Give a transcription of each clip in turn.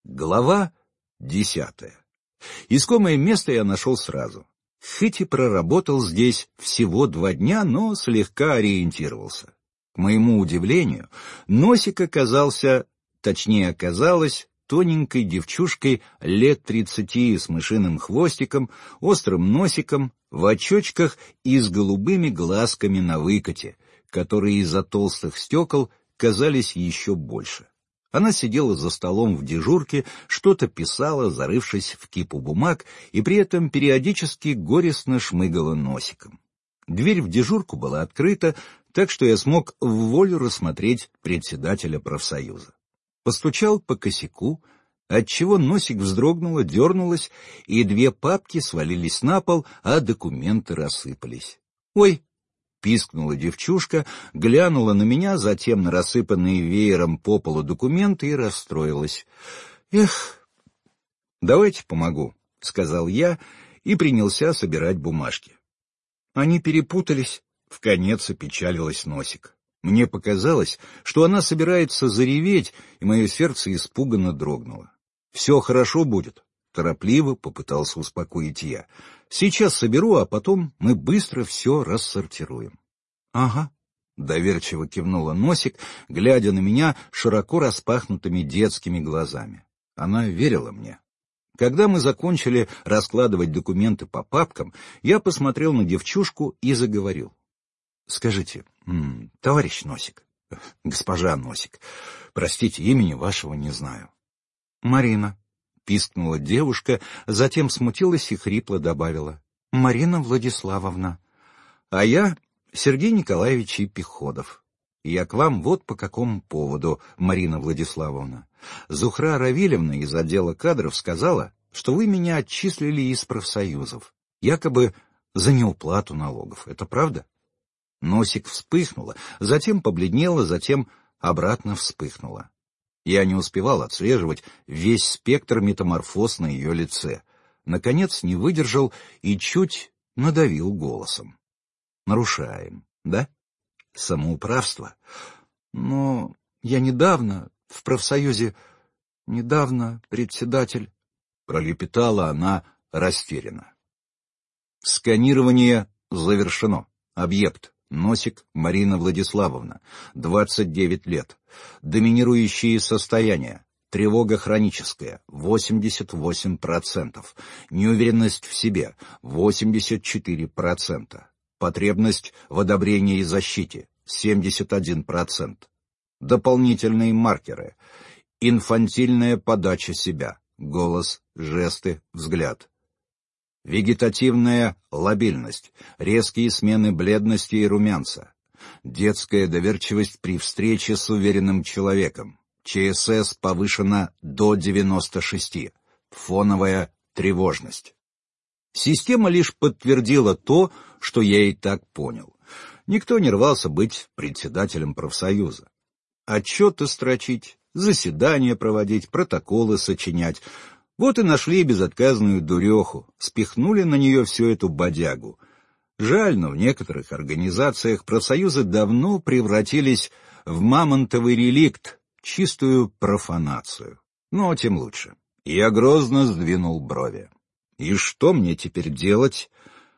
Глава 10. Искомое место я нашел сразу. Хоть и проработал здесь всего 2 дня, но слегка ориентировался. К моему удивлению, Носик оказалась тоненькой девчушкой лет 30 с мышиным хвостиком, острым носиком, в очочках и с голубыми глазками на выкате, которые из-за толстых стекол казались еще больше. Она сидела за столом в дежурке, что-то писала, зарывшись в кипу бумаг, и при этом периодически горестно шмыгала носиком. Дверь в дежурку была открыта, так что я смог вволю рассмотреть председателя профсоюза. Постучал по косяку, отчего Носик вздрогнула, дернулась, и 2 папки свалились на пол, а документы рассыпались. «Ой!» — пискнула девчушка, глянула на меня, затем на рассыпанные веером по полу документы и расстроилась. «Эх, давайте помогу», — сказал я и принялся собирать бумажки. Они перепутались, — вконец опечалилась Носик. Мне показалось, что она собирается зареветь, и мое сердце испуганно дрогнуло. «Все хорошо будет», — торопливо попытался успокоить я. «Сейчас соберу, а потом мы быстро все рассортируем». «Ага», — доверчиво кивнула Носик, глядя на меня широко распахнутыми детскими глазами. Она верила мне. Когда мы закончили раскладывать документы по папкам, я посмотрел на девчушку и заговорил. «Скажите, товарищ Носик, госпожа Носик, простите, имени вашего не знаю». «Марина», — пискнула девушка, затем смутилась и хрипло добавила. «Марина Владиславовна». «А я Сергей Николаевич Епиходов. Я к вам вот по какому поводу, Марина Владиславовна. Зухра Равильевна из отдела кадров сказала, что вы меня отчислили из профсоюзов, якобы за неуплату налогов. Это правда?» Носик вспыхнула, затем побледнела, затем обратно вспыхнула. Я не успевал отслеживать весь спектр метаморфоз на ее лице. Наконец не выдержал и чуть надавил голосом. «Нарушаем, да? Самоуправство? Но я недавно в профсоюзе, председатель...» Пролепетала она растерянно. «Сканирование завершено. Объект. Носик Марина Владиславовна, 29 лет. Доминирующие состояния. Тревога хроническая, 88%. Неуверенность в себе, 84%. Потребность в одобрении и защите, 71%. Дополнительные маркеры. Инфантильная подача себя. Голос, жесты, взгляд. Вегетативная лабильность, резкие смены бледности и румянца, детская доверчивость при встрече с уверенным человеком, ЧСС повышена до 96, фоновая тревожность. Система лишь подтвердила то, что я и так понял. Никто не рвался быть председателем профсоюза. Отчеты строчить, заседания проводить, протоколы сочинять — вот и нашли безотказную дуреху, спихнули на нее всю эту бодягу. Жаль, но в некоторых организациях профсоюзы давно превратились в мамонтовый реликт, чистую профанацию. Но тем лучше. Я грозно сдвинул брови. И что мне теперь делать?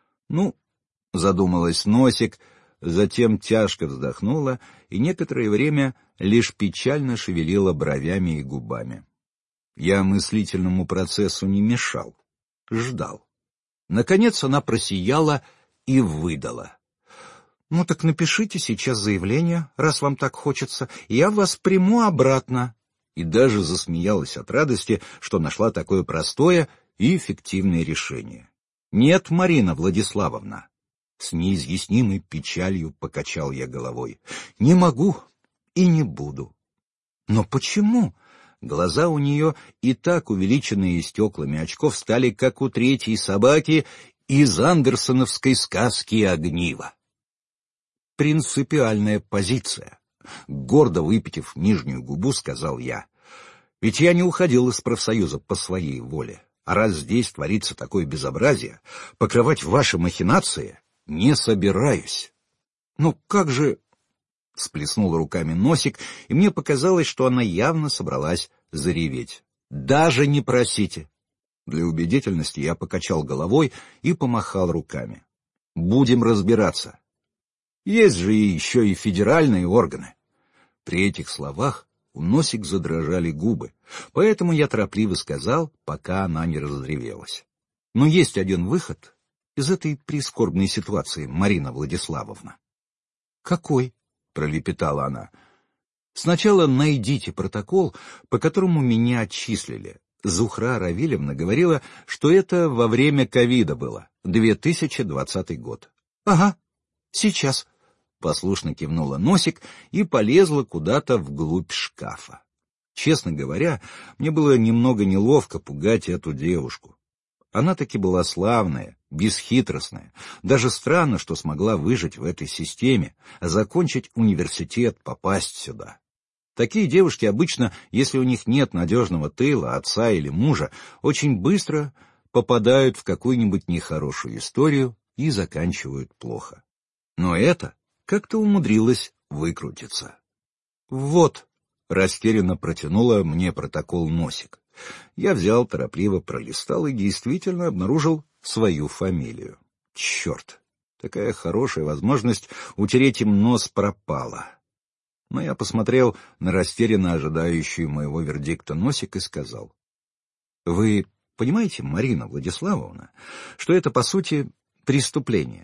Задумалась Носик, затем тяжко вздохнула и некоторое время лишь печально шевелила бровями и губами. Я мыслительному процессу не мешал, ждал. Наконец она просияла и выдала. Так напишите сейчас заявление, раз вам так хочется, я вас приму обратно». И даже засмеялась от радости, что нашла такое простое и эффективное решение. «Нет, Марина Владиславовна». С неизъяснимой печалью покачал я головой. «Не могу и не буду». «Но почему?» Глаза у нее, и так увеличенные стеклами очков, стали как у 3-й собаки из андерсоновской сказки «Огниво». «Принципиальная позиция», — гордо выпитив нижнюю губу, сказал я. «Ведь я не уходил из профсоюза по своей воле, а раз здесь творится такое безобразие, покрывать ваши махинации не собираюсь». «Как же...» — сплеснула руками Носик, и мне показалось, что она явно собралась зареветь. Даже не просите. Для убедительности я покачал головой и помахал руками. Будем разбираться. Есть же еще и федеральные органы. При этих словах у Носик задрожали губы, поэтому я торопливо сказал, пока она не разревелась. Но есть один выход из этой прискорбной ситуации, Марина Владиславовна. «Какой?» — пролепетала она. «Сначала найдите протокол, по которому меня отчислили. Зухра Равильевна говорила, что это во время ковида было, 2020 год». «Ага, сейчас», — послушно кивнула Носик и полезла куда-то вглубь шкафа. Честно говоря, мне было немного неловко пугать эту девушку. Она таки была славная, бесхитростная. Даже странно, что смогла выжить в этой системе, закончить университет, попасть сюда. Такие девушки обычно, если у них нет надежного тыла, отца или мужа, очень быстро попадают в какую-нибудь нехорошую историю и заканчивают плохо. Но эта как-то умудрилась выкрутиться. «Вот», — растерянно протянула мне протокол Носик. Я взял, торопливо пролистал и действительно обнаружил свою фамилию. Черт, такая хорошая возможность утереть им нос пропала. Но я посмотрел на растерянно ожидающую моего вердикта Носик и сказал: «Вы понимаете, Марина Владиславовна, что это, по сути, преступление?»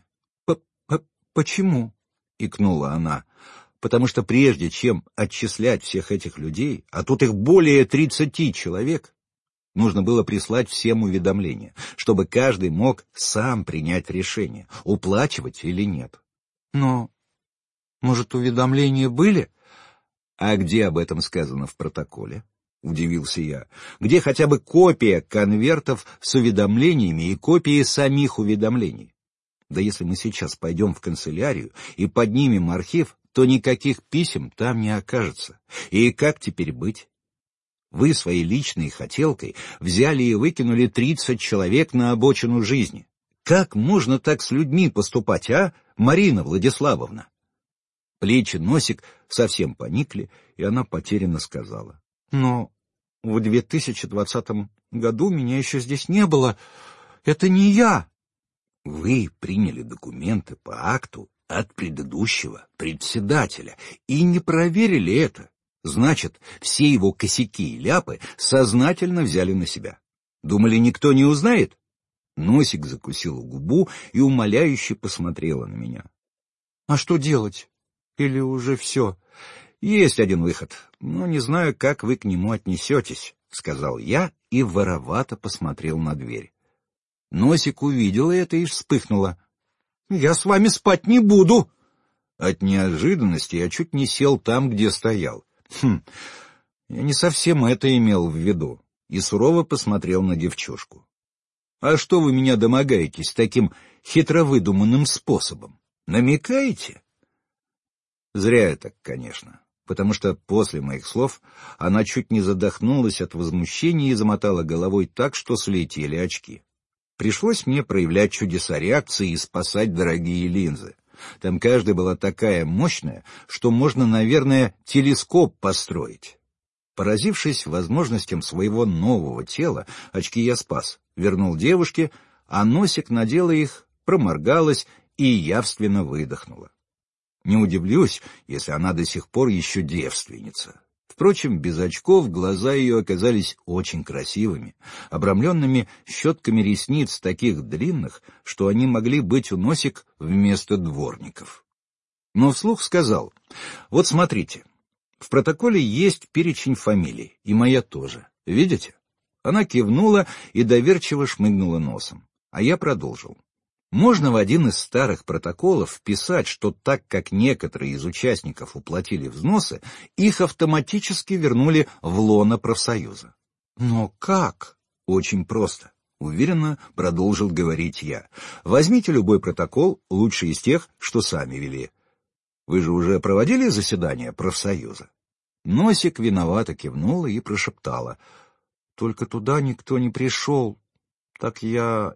«Почему?» — икнула она. «Потому что прежде чем отчислять всех этих людей, а тут их более 30 человек, нужно было прислать всем уведомления, чтобы каждый мог сам принять решение, уплачивать или нет». «Но, может, уведомления были?» «А где об этом сказано в протоколе?» — удивился я. «Где хотя бы копия конвертов с уведомлениями и копии самих уведомлений? Да если мы сейчас пойдем в канцелярию и поднимем архив, то никаких писем там не окажется. И как теперь быть? Вы своей личной хотелкой взяли и выкинули 30 человек на обочину жизни. Как можно так с людьми поступать, а, Марина Владиславовна?» Плечи Носик совсем поникли, и она потерянно сказала: «Но в 2020 году меня еще здесь не было. Это не я». «Вы приняли документы по акту от предыдущего председателя и не проверили это. Значит, все его косяки и ляпы сознательно взяли на себя. Думали, никто не узнает?» Носик закусила губу и умоляюще посмотрела на меня. «А что делать? Или уже все?» «Есть один выход, но не знаю, как вы к нему отнесетесь», — сказал я и воровато посмотрел на дверь. Носик увидела это и вспыхнула. «Я с вами спать не буду!» От неожиданности я чуть не сел там, где стоял. Я не совсем это имел в виду, и сурово посмотрел на девчушку. «А что вы меня домогаетесь таким хитровыдуманным способом? Намекаете?» Зря я так, конечно, потому что после моих слов она чуть не задохнулась от возмущения и замотала головой так, что слетели очки. Пришлось мне проявлять чудеса реакции и спасать дорогие линзы. Там каждая была такая мощная, что можно, наверное, телескоп построить. Поразившись возможностям своего нового тела, очки я спас, вернул девушке, а Носик надела их, проморгалась и явственно выдохнула. Не удивлюсь, если она до сих пор еще девственница. Впрочем, без очков глаза ее оказались очень красивыми, обрамленными щетками ресниц таких длинных, что они могли быть у Носик вместо дворников. Но вслух сказал: «Вот смотрите, в протоколе есть перечень фамилий, и моя тоже. Видите?» Она кивнула и доверчиво шмыгнула носом, а я продолжил. Можно в один из старых протоколов вписать, что так как некоторые из участников уплатили взносы, их автоматически вернули в лоно профсоюза. Но как? Очень просто. Уверенно продолжил говорить я. Возьмите любой протокол, лучший из тех, что сами вели. Вы же уже проводили заседание профсоюза? Носик виновато кивнула и прошептала: «Только туда никто не пришел. Так я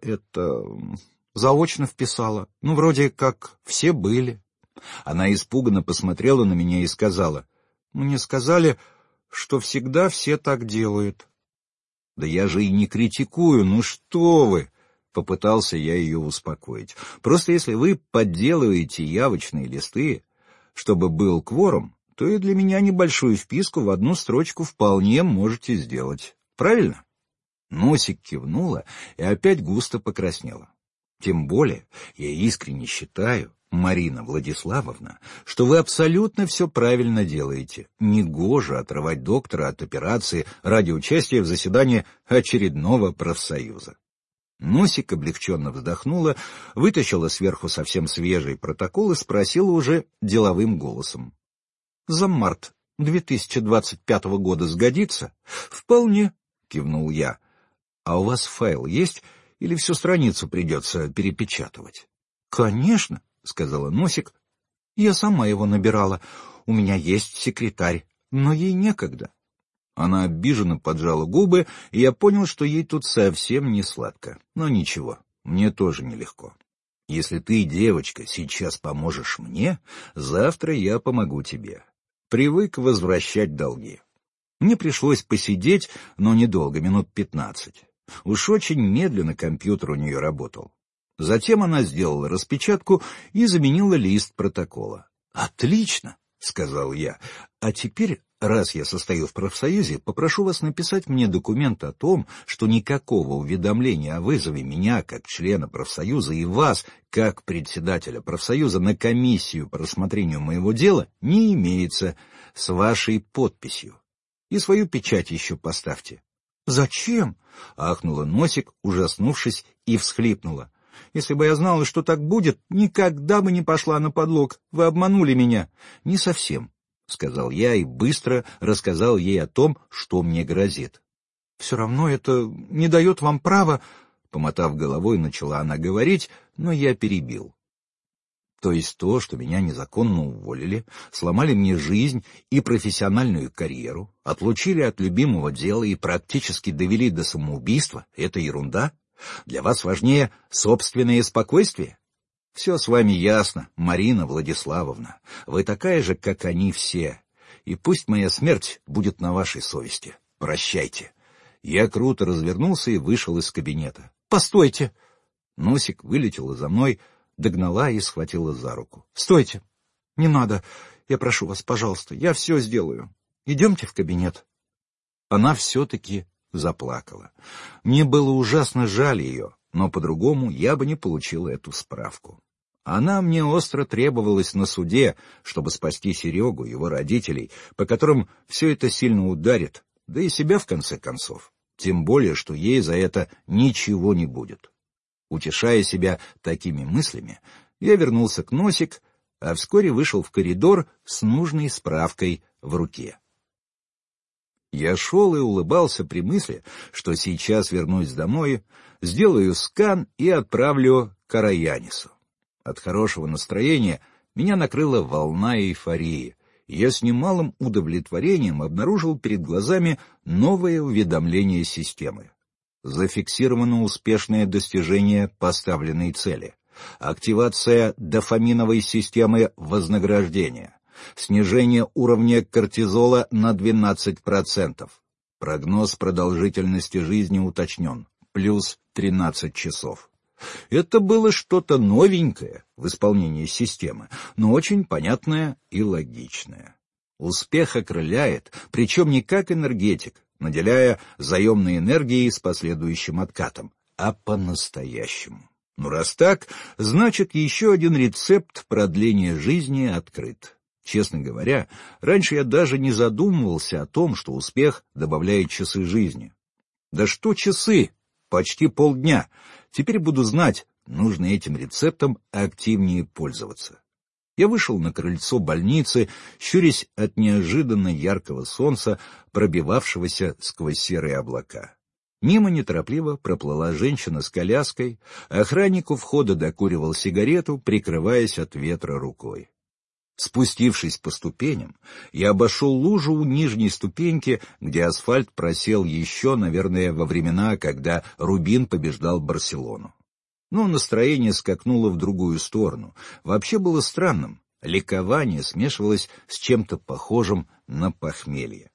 заочно вписала. Ну, вроде как все были». Она испуганно посмотрела на меня и сказала: «Мне сказали, что всегда все так делают». Да я же и не критикую, ну что вы! Попытался я ее успокоить. Просто если вы подделываете явочные листы, чтобы был кворум, то и для меня небольшую вписку в одну строчку вполне можете сделать. Правильно? Носик кивнула и опять густо покраснела. Тем более я искренне считаю, Марина Владиславовна, что вы абсолютно все правильно делаете. Негоже отрывать доктора от операции ради участия в заседании очередного профсоюза. Носик облегченно вздохнула, вытащила сверху совсем свежий протокол и спросила уже деловым голосом. — За март 2025 года сгодится? — Вполне, — кивнул я. — А у вас файл есть или всю страницу придется перепечатывать? — Конечно, — сказала Носик. — Я сама его набирала. У меня есть секретарь, но ей некогда. Она обиженно поджала губы, и я понял, что ей тут совсем не сладко. Но ничего, мне тоже нелегко. Если ты, девочка, сейчас поможешь мне, завтра я помогу тебе. Привык возвращать долги. Мне пришлось посидеть, но недолго, минут 15. Уж очень медленно компьютер у нее работал. Затем она сделала распечатку и заменила лист протокола. «Отлично!» — сказал я. «А теперь, раз я состою в профсоюзе, попрошу вас написать мне документ о том, что никакого уведомления о вызове меня как члена профсоюза и вас, как председателя профсоюза, на комиссию по рассмотрению моего дела не имеется, с вашей подписью. И свою печать еще поставьте». «Зачем?» — ахнула Носик, ужаснувшись, и всхлипнула. «Если бы я знала, что так будет, никогда бы не пошла на подлог. Вы обманули меня». «Не совсем», — сказал я и быстро рассказал ей о том, что мне грозит. «Все равно это не дает вам права...» Помотав головой, начала она говорить, но я перебил. То есть то, что меня незаконно уволили, сломали мне жизнь и профессиональную карьеру, отлучили от любимого дела и практически довели до самоубийства, это ерунда? Для вас важнее собственное спокойствие? Все с вами ясно, Марина Владиславовна. Вы такая же, как они все. И пусть моя смерть будет на вашей совести. Прощайте. Я круто развернулся и вышел из кабинета. «Постойте!» Носик вылетела за мной, догнала и схватила за руку. «Стойте! Не надо! Я прошу вас, пожалуйста, я все сделаю. Идемте в кабинет». Она все-таки заплакала. Мне было ужасно жаль ее, но по-другому я бы не получил эту справку. Она мне остро требовалась на суде, чтобы спасти Серегу, его родителей, по которым все это сильно ударит, да и себя в конце концов. Тем более, что ей за это ничего не будет. Утешая себя такими мыслями, я вернулся к Носик, а вскоре вышел в коридор с нужной справкой в руке. Я шел и улыбался при мысли, что сейчас вернусь домой, сделаю скан и отправлю Караянису. От хорошего настроения меня накрыла волна эйфории, и я с немалым удовлетворением обнаружил перед глазами новое уведомление системы. Зафиксировано успешное достижение поставленной цели. Активация дофаминовой системы вознаграждения. Снижение уровня кортизола на 12%. Прогноз продолжительности жизни уточнен. Плюс 13 часов. Это было что-то новенькое в исполнении системы, но очень понятное и логичное. Успех окрыляет, причем не как энергетик, наделяя заемной энергией с последующим откатом, а по-настоящему. Ну, раз так, значит, еще один рецепт продления жизни открыт. Честно говоря, раньше я даже не задумывался о том, что успех добавляет часы жизни. Да что часы? Почти полдня. Теперь буду знать, нужно этим рецептом активнее пользоваться. Я вышел на крыльцо больницы, щурясь от неожиданно яркого солнца, пробивавшегося сквозь серые облака. Мимо неторопливо проплыла женщина с коляской, охранник у входа докуривал сигарету, прикрываясь от ветра рукой. Спустившись по ступеням, я обошел лужу у нижней ступеньки, где асфальт просел еще, наверное, во времена, когда Рубин побеждал Барселону. Но настроение скакнуло в другую сторону. Вообще было странным. Ликование смешивалось с чем-то похожим на похмелье.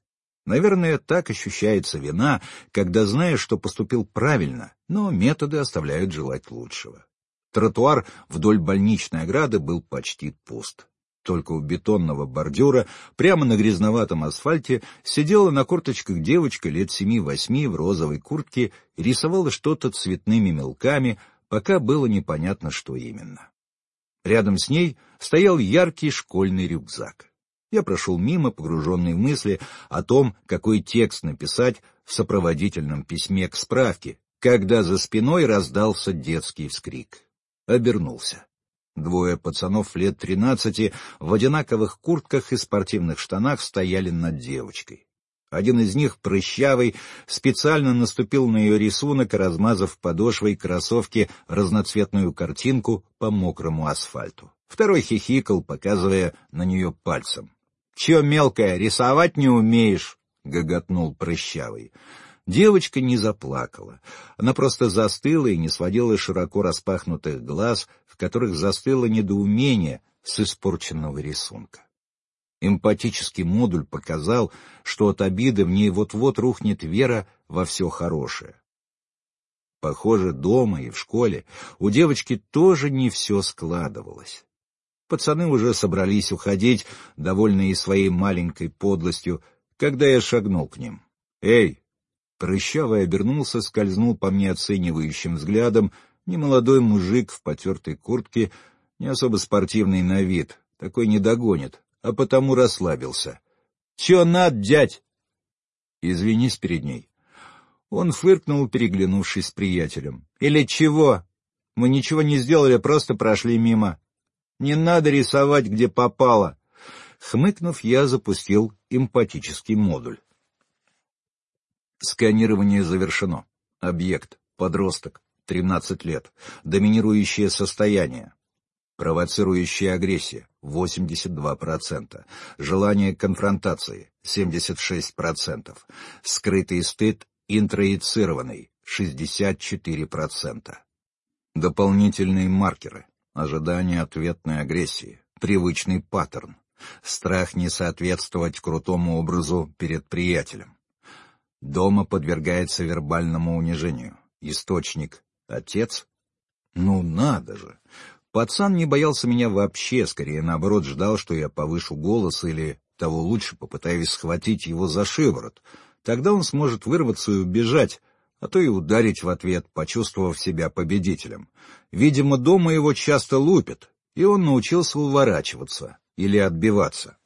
Наверное, так ощущается вина, когда знаешь, что поступил правильно, но методы оставляют желать лучшего. Тротуар вдоль больничной ограды был почти пуст. Только у бетонного бордюра, прямо на грязноватом асфальте, сидела на корточках девочка лет 7-8 в розовой куртке и рисовала что-то цветными мелками, пока было непонятно, что именно. Рядом с ней стоял яркий школьный рюкзак. Я прошел мимо, погруженный в мысли о том, какой текст написать в сопроводительном письме к справке, когда за спиной раздался детский вскрик. Обернулся. Двое пацанов лет 13 в одинаковых куртках и спортивных штанах стояли над девочкой. Один из них, прыщавый, специально наступил на ее рисунок, размазав подошвой кроссовки разноцветную картинку по мокрому асфальту. Второй хихикал, показывая на нее пальцем. — Че, мелкая, рисовать не умеешь? — гоготнул прыщавый. Девочка не заплакала. Она просто застыла и не сводила широко распахнутых глаз, в которых застыло недоумение с испорченного рисунка. Эмпатический модуль показал, что от обиды в ней вот-вот рухнет вера во все хорошее. Похоже, дома и в школе у девочки тоже не все складывалось. Пацаны уже собрались уходить, довольные своей маленькой подлостью, когда я шагнул к ним. «Эй!» Прыщавый обернулся, скользнул по мне оценивающим взглядом, немолодой мужик в потертой куртке, не особо спортивный на вид, такой не догонит, а потому расслабился. — Чё надо, дядь? — Извинись перед ней. Он фыркнул, переглянувшись с приятелем. — Или чего? Мы ничего не сделали, просто прошли мимо. Не надо рисовать, где попало. Хмыкнув, я запустил эмпатический модуль. Сканирование завершено. Объект. Подросток. 13 лет. Доминирующее состояние. Провоцирующая агрессия. 82%. Желание конфронтации. 76%. Скрытый стыд. Интроицированный. 64%. Дополнительные маркеры. Ожидание ответной агрессии. Привычный паттерн. Страх не соответствовать крутому образу перед приятелем. Дома подвергается вербальному унижению. Источник — отец? Ну надо же! Пацан не боялся меня вообще, скорее наоборот ждал, что я повышу голос или, того лучше, попытаюсь схватить его за шиворот. Тогда он сможет вырваться и убежать, а то и ударить в ответ, почувствовав себя победителем. Видимо, дома его часто лупят, и он научился уворачиваться или отбиваться.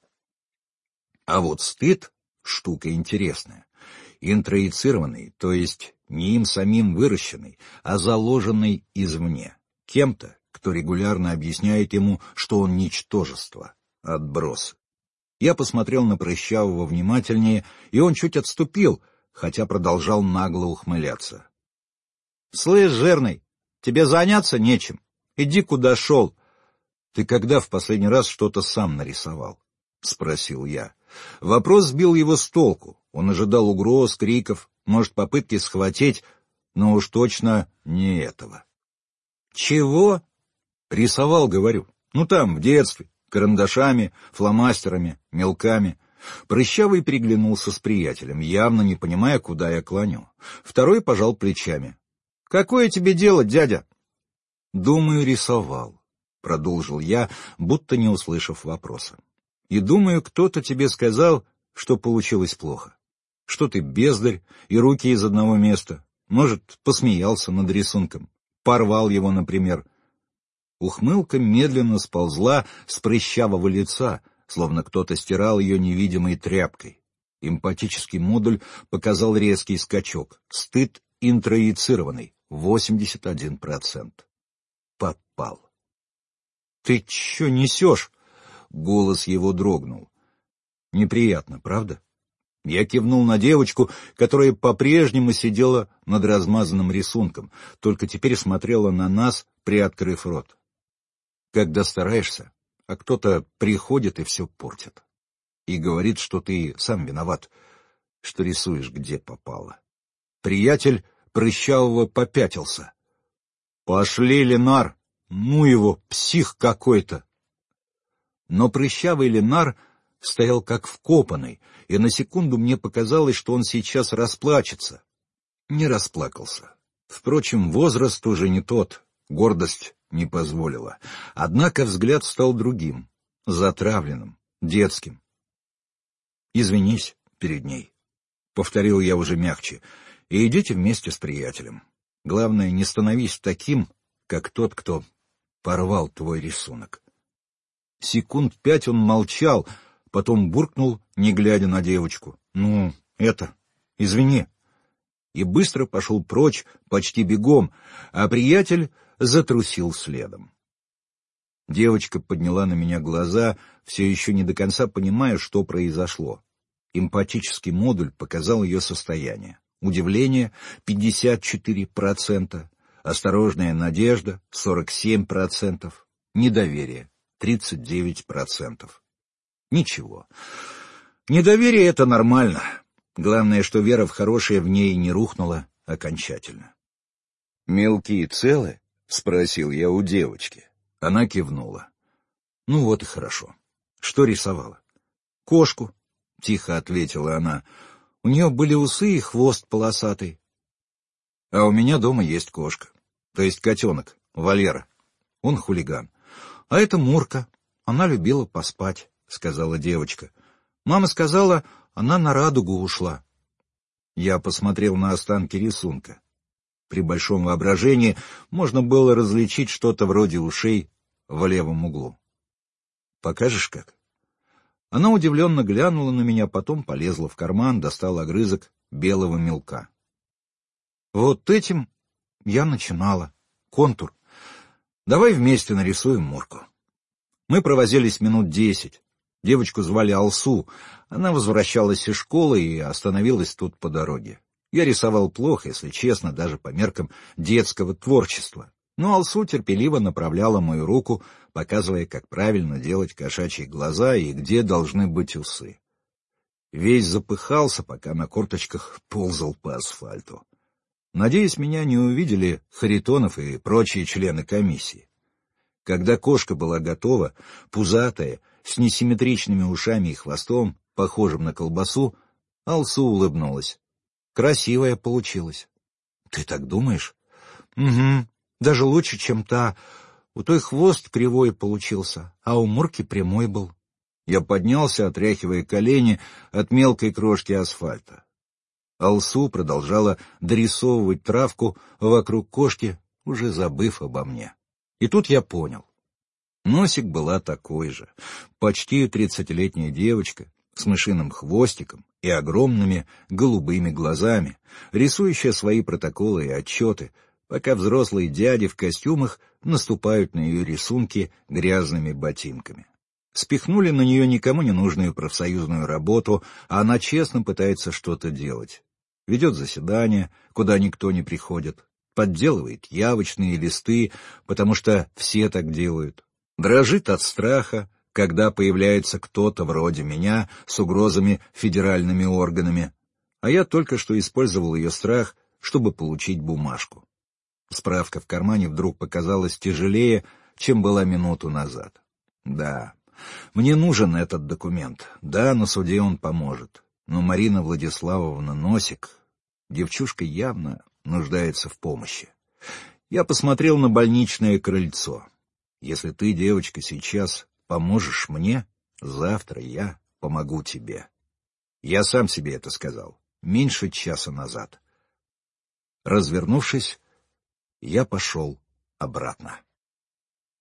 А вот стыд — штука интересная. Интроицированный, то есть не им самим выращенный, а заложенный извне, кем-то, кто регулярно объясняет ему, что он ничтожество, отброс. Я посмотрел на Прыщавого внимательнее, и он чуть отступил, хотя продолжал нагло ухмыляться. — Слышь, жирный, тебе заняться нечем. Иди, куда шел. — Ты когда в последний раз что-то сам нарисовал? — спросил я. Вопрос сбил его с толку. Он ожидал угроз, криков, может, попытки схватить, но уж точно не этого. — Чего? — Рисовал, говорю. Ну там, в детстве, карандашами, фломастерами, мелками. Прыщавый переглянулся с приятелем, явно не понимая, куда я клоню. Второй пожал плечами. — Какое тебе дело, дядя? — Думаю, рисовал, — продолжил я, будто не услышав вопроса. — И думаю, кто-то тебе сказал, что получилось плохо. Что ты бездарь и руки из одного места. Может, посмеялся над рисунком. Порвал его, например. Ухмылка медленно сползла с прыщавого лица, словно кто-то стирал ее невидимой тряпкой. Эмпатический модуль показал резкий скачок. Стыд интроицированный. 81%. Попал. — Ты че несешь? Голос его дрогнул. Неприятно, правда? Я кивнул на девочку, которая по-прежнему сидела над размазанным рисунком, только теперь смотрела на нас, приоткрыв рот. Когда стараешься, а кто-то приходит и все портит. И говорит, что ты сам виноват, что рисуешь где попало. Приятель Прыщавого попятился. — Пошли, Ленар! Ну его, псих какой-то! Но Прыщавый Ленар стоял как вкопанный, и на секунду мне показалось, что он сейчас расплачется. Не расплакался. Впрочем, возраст уже не тот, гордость не позволила. Однако взгляд стал другим, затравленным, детским. «Извинись перед ней», — повторил я уже мягче, — «и идите вместе с приятелем. Главное, не становись таким, как тот, кто порвал твой рисунок». Секунд 5 он молчал, потом буркнул, не глядя на девочку: «Ну, извини», и быстро пошел прочь, почти бегом, а приятель затрусил следом. Девочка подняла на меня глаза, все еще не до конца понимая, что произошло. Эмпатический модуль показал ее состояние. Удивление — 54%, осторожная надежда — 47%, недоверие — 39%. Ничего. Недоверие — это нормально. Главное, что вера в хорошее в ней не рухнула окончательно. «Мелкие целы?» — спросил я у девочки. Она кивнула. «Ну вот и хорошо. Что рисовала?» «Кошку», — тихо ответила она. «У нее были усы и хвост полосатый». «А у меня дома есть кошка. То есть котенок, Валера. Он хулиган. А это Мурка. Она любила поспать», — сказала девочка. «Мама сказала, она на радугу ушла». Я посмотрел на останки рисунка. При большом воображении можно было различить что-то вроде ушей в левом углу. «Покажешь, как?» Она удивленно глянула на меня, потом полезла в карман, достала огрызок белого мелка. «Вот этим я начинала. Контур. Давай вместе нарисуем Мурку». Мы провозились минут 10. Девочку звали Алсу. Она возвращалась из школы и остановилась тут по дороге. Я рисовал плохо, если честно, даже по меркам детского творчества. Но Алсу терпеливо направляла мою руку, показывая, как правильно делать кошачьи глаза и где должны быть усы. Весь запыхался, пока на корточках ползал по асфальту. Надеюсь, меня не увидели Харитонов и прочие члены комиссии. Когда кошка была готова, пузатая, с несимметричными ушами и хвостом, похожим на колбасу, Алсу улыбнулась. «Красивая получилась». «Ты так думаешь?» «Угу. Даже лучше, чем та. У той хвост кривой получился, а у Мурки прямой был». Я поднялся, отряхивая колени от мелкой крошки асфальта. Алсу продолжала дорисовывать травку вокруг кошки, уже забыв обо мне. И тут я понял. Носик была такой же, почти 30-летняя девочка, с мышиным хвостиком и огромными голубыми глазами, рисующая свои протоколы и отчеты, пока взрослые дяди в костюмах наступают на ее рисунки грязными ботинками. Спихнули на нее никому не нужную профсоюзную работу, а она честно пытается что-то делать. Ведет заседания, куда никто не приходит, подделывает явочные листы, потому что все так делают, дрожит от страха, когда появляется кто-то вроде меня с угрозами федеральными органами, а я только что использовал ее страх, чтобы получить бумажку. Справка в кармане вдруг показалась тяжелее, чем была минуту назад. Да, мне нужен этот документ, да, на суде он поможет, но Марина Владиславовна Носик, девчушка, явно нуждается в помощи. Я посмотрел на больничное крыльцо. Если ты, девочка, сейчас поможешь мне, завтра я помогу тебе. Я сам себе это сказал, меньше часа назад. Развернувшись, я пошел обратно.